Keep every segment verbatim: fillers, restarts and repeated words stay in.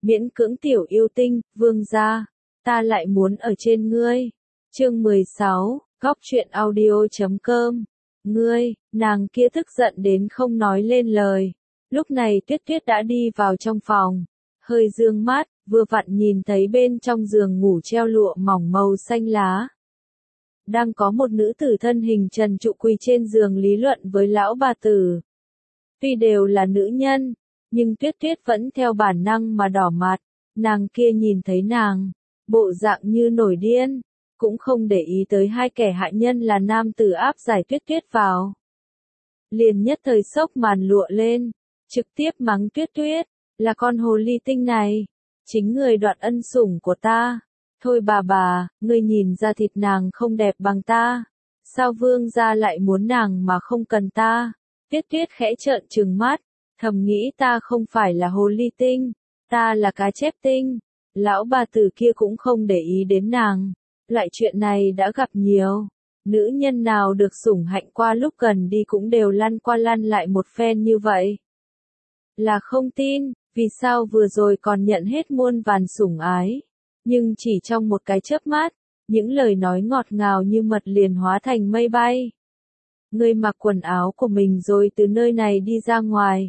miễn cưỡng tiểu yêu tinh, vương gia, ta lại muốn ở trên ngươi. Chương mười sáu, góc truyện audio chấm com. Ngươi, nàng kia tức giận đến không nói lên lời. Lúc này Tuyết Tuyết đã đi vào trong phòng, hơi dương mắt, vừa vặn nhìn thấy bên trong giường ngủ treo lụa mỏng màu xanh lá. Đang có một nữ tử thân hình trần trụi quỳ trên giường lý luận với lão bà tử. Tuy đều là nữ nhân, nhưng Tuyết Tuyết vẫn theo bản năng mà đỏ mặt, nàng kia nhìn thấy nàng, bộ dạng như nổi điên, cũng không để ý tới hai kẻ hạ nhân là nam tử áp giải Tuyết Tuyết vào. Liền nhất thời sốc màn lụa lên, trực tiếp mắng Tuyết Tuyết, là con hồ ly tinh này, chính người đoạt ân sủng của ta. Thôi bà bà, ngươi nhìn ra thịt nàng không đẹp bằng ta, sao vương gia lại muốn nàng mà không cần ta? Tuyết Tuyết khẽ trợn trừng mắt, thầm nghĩ ta không phải là hồ ly tinh, ta là cá chép tinh. Lão bà tử kia cũng không để ý đến nàng, loại chuyện này đã gặp nhiều. Nữ nhân nào được sủng hạnh qua lúc gần đi cũng đều lăn qua lăn lại một phen như vậy. Là không tin, vì sao vừa rồi còn nhận hết muôn vàn sủng ái. Nhưng chỉ trong một cái chớp mắt, những lời nói ngọt ngào như mật liền hóa thành mây bay. Ngươi mặc quần áo của mình rồi từ nơi này đi ra ngoài.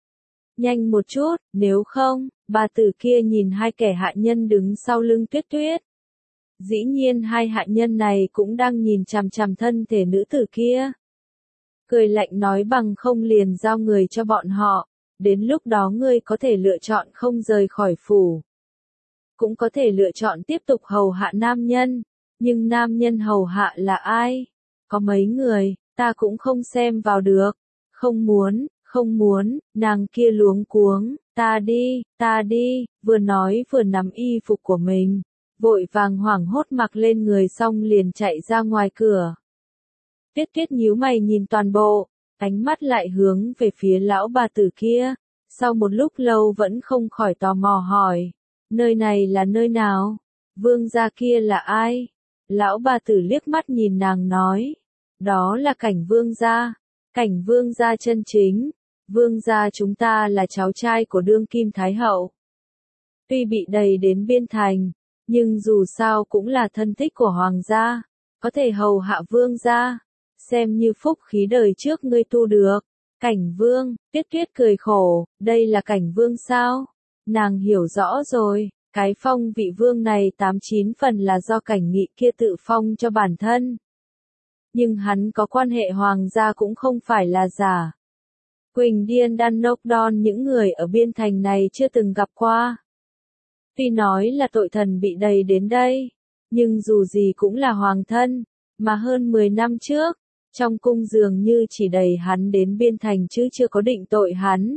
Nhanh một chút, nếu không, bà tử kia nhìn hai kẻ hạ nhân đứng sau lưng Tuyết Tuyết. Dĩ nhiên hai hạ nhân này cũng đang nhìn chằm chằm thân thể nữ tử kia. Cười lạnh nói bằng không liền giao người cho bọn họ, đến lúc đó ngươi có thể lựa chọn không rời khỏi phủ. Cũng có thể lựa chọn tiếp tục hầu hạ nam nhân, nhưng nam nhân hầu hạ là ai? Có mấy người, ta cũng không xem vào được. Không muốn, không muốn, nàng kia luống cuống, ta đi, ta đi, vừa nói vừa nắm y phục của mình, vội vàng hoảng hốt mặc lên người xong liền chạy ra ngoài cửa. Tuyết Tuyết nhíu mày nhìn toàn bộ, ánh mắt lại hướng về phía lão bà tử kia, sau một lúc lâu vẫn không khỏi tò mò hỏi. Nơi này là nơi nào? Vương gia kia là ai? Lão bà tử liếc mắt nhìn nàng nói. Đó là Cảnh vương gia. Cảnh vương gia chân chính. Vương gia chúng ta là cháu trai của đương kim thái hậu. Tuy bị đày đến biên thành, nhưng dù sao cũng là thân thích của hoàng gia. Có thể hầu hạ vương gia. Xem như phúc khí đời trước ngươi tu được. Cảnh vương, Tuyết Tuyết cười khổ, đây là Cảnh vương sao? Nàng hiểu rõ rồi, cái phong vị vương này tám chín phần là do Cảnh Nghị kia tự phong cho bản thân. Nhưng hắn có quan hệ hoàng gia cũng không phải là giả. Quỳnh Điên Đan Nốc Đon những người ở biên thành này chưa từng gặp qua. Tuy nói là tội thần bị đày đến đây, nhưng dù gì cũng là hoàng thân, mà hơn mười năm trước, trong cung dường như chỉ đày hắn đến biên thành chứ chưa có định tội hắn.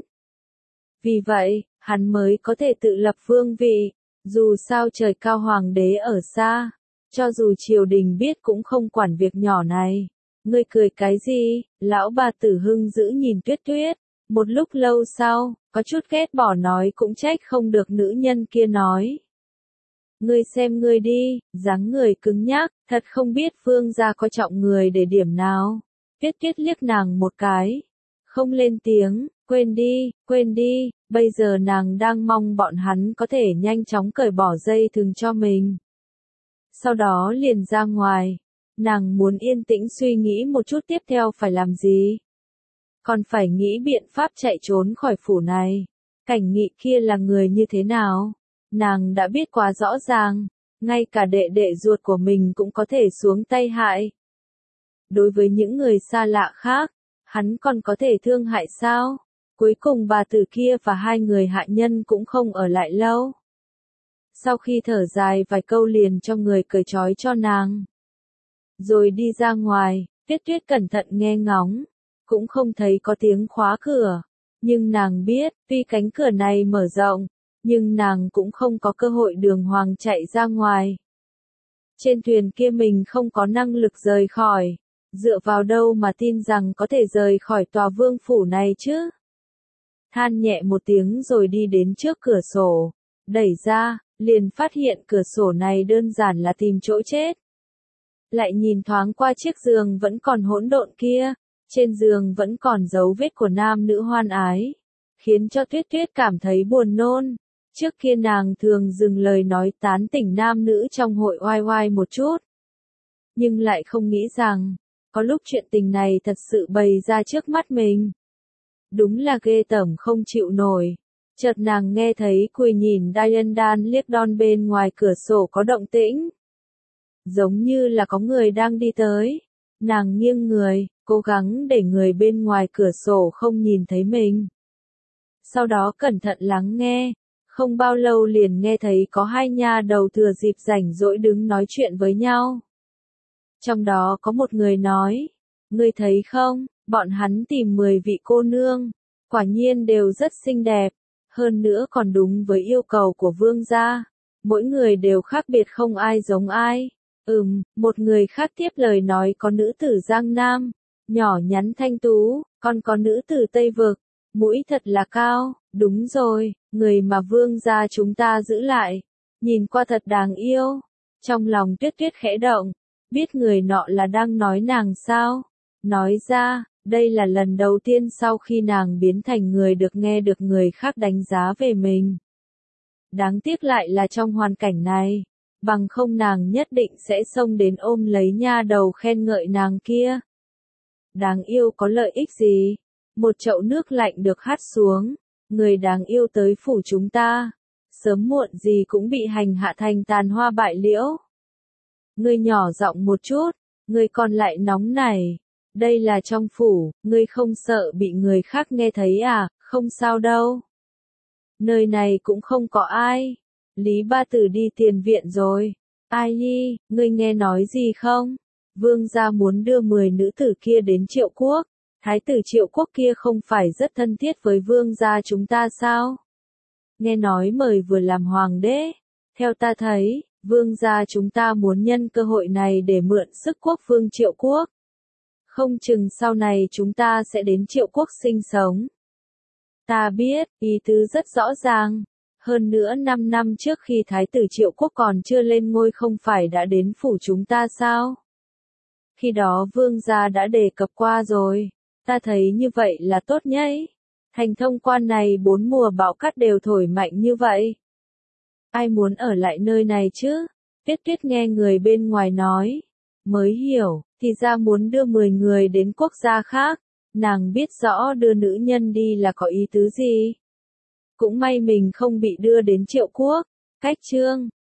Vì vậy, hắn mới có thể tự lập vương vị, dù sao trời cao hoàng đế ở xa, cho dù triều đình biết cũng không quản việc nhỏ này. Ngươi cười cái gì? Lão bà tử hưng dữ nhìn Tuyết Tuyết, một lúc lâu sau, có chút ghét bỏ nói cũng trách không được nữ nhân kia nói. Ngươi xem ngươi đi, dáng người cứng nhắc, thật không biết vương gia có trọng người để điểm nào. Tuyết Tuyết liếc nàng một cái, không lên tiếng. Quên đi, quên đi, bây giờ nàng đang mong bọn hắn có thể nhanh chóng cởi bỏ dây thừng cho mình. Sau đó liền ra ngoài, nàng muốn yên tĩnh suy nghĩ một chút tiếp theo phải làm gì. Còn phải nghĩ biện pháp chạy trốn khỏi phủ này. Cảnh Nghị kia là người như thế nào? Nàng đã biết quá rõ ràng, ngay cả đệ đệ ruột của mình cũng có thể xuống tay hại. Đối với những người xa lạ khác, hắn còn có thể thương hại sao? Cuối cùng bà tử kia và hai người hạ nhân cũng không ở lại lâu. Sau khi thở dài vài câu liền cho người cởi trói cho nàng. Rồi đi ra ngoài, Tuyết Tuyết cẩn thận nghe ngóng, cũng không thấy có tiếng khóa cửa. Nhưng nàng biết, tuy cánh cửa này mở rộng, nhưng nàng cũng không có cơ hội đường hoàng chạy ra ngoài. Trên thuyền kia mình không có năng lực rời khỏi, dựa vào đâu mà tin rằng có thể rời khỏi tòa vương phủ này chứ? Than nhẹ một tiếng rồi đi đến trước cửa sổ, đẩy ra, liền phát hiện cửa sổ này đơn giản là tìm chỗ chết. Lại nhìn thoáng qua chiếc giường vẫn còn hỗn độn kia, trên giường vẫn còn dấu vết của nam nữ hoan ái, khiến cho Tuyết Tuyết cảm thấy buồn nôn. Trước kia nàng thường dừng lời nói tán tỉnh nam nữ trong hội oai oai một chút. Nhưng lại không nghĩ rằng, có lúc chuyện tình này thật sự bày ra trước mắt mình. Đúng là ghê tởm không chịu nổi. Chợt nàng nghe thấy Quỳ nhìn Diane Dan liếc đon bên ngoài cửa sổ có động tĩnh. Giống như là có người đang đi tới. Nàng nghiêng người, cố gắng để người bên ngoài cửa sổ không nhìn thấy mình. Sau đó cẩn thận lắng nghe. Không bao lâu liền nghe thấy có hai nha đầu thừa dịp rảnh rỗi đứng nói chuyện với nhau. Trong đó có một người nói, ngươi thấy không, bọn hắn tìm mười vị cô nương, quả nhiên đều rất xinh đẹp, hơn nữa còn đúng với yêu cầu của vương gia, mỗi người đều khác biệt không ai giống ai. Ừm, một người khác tiếp lời nói có nữ tử Giang Nam, nhỏ nhắn thanh tú, còn có nữ tử Tây Vực, mũi thật là cao, đúng rồi, người mà vương gia chúng ta giữ lại, nhìn qua thật đáng yêu. Trong lòng Tuyết Tuyết khẽ động, biết người nọ là đang nói nàng sao? Nói ra, đây là lần đầu tiên sau khi nàng biến thành người được nghe được người khác đánh giá về mình. Đáng tiếc lại là trong hoàn cảnh này, bằng không nàng nhất định sẽ xông đến ôm lấy nha đầu khen ngợi nàng kia. Đáng yêu có lợi ích gì? Một chậu nước lạnh được hắt xuống, người đáng yêu tới phủ chúng ta, sớm muộn gì cũng bị hành hạ thành tàn hoa bại liễu. Ngươi nhỏ giọng một chút, ngươi còn lại nóng này. Đây là trong phủ, ngươi không sợ bị người khác nghe thấy à, không sao đâu. Nơi này cũng không có ai. Lý Ba Tử đi tiền viện rồi. Ai nhi, ngươi nghe nói gì không? Vương gia muốn đưa mười nữ tử kia đến Triệu Quốc. Thái tử Triệu Quốc kia không phải rất thân thiết với vương gia chúng ta sao? Nghe nói mời vừa làm hoàng đế. Theo ta thấy, vương gia chúng ta muốn nhân cơ hội này để mượn sức quốc vương Triệu Quốc. Không chừng sau này chúng ta sẽ đến Triệu Quốc sinh sống. Ta biết, ý tứ rất rõ ràng. Hơn nữa năm năm trước khi Thái tử Triệu Quốc còn chưa lên ngôi không phải đã đến phủ chúng ta sao? Khi đó vương gia đã đề cập qua rồi. Ta thấy như vậy là tốt nhấy. Thành Thông Quan này bốn mùa bão cát đều thổi mạnh như vậy. Ai muốn ở lại nơi này chứ? Tuyết Tuyết nghe người bên ngoài nói. Mới hiểu, thì ra muốn đưa mười người đến quốc gia khác. Nàng biết rõ đưa nữ nhân đi là có ý tứ gì. Cũng may mình không bị đưa đến Triệu Quốc. Cách chương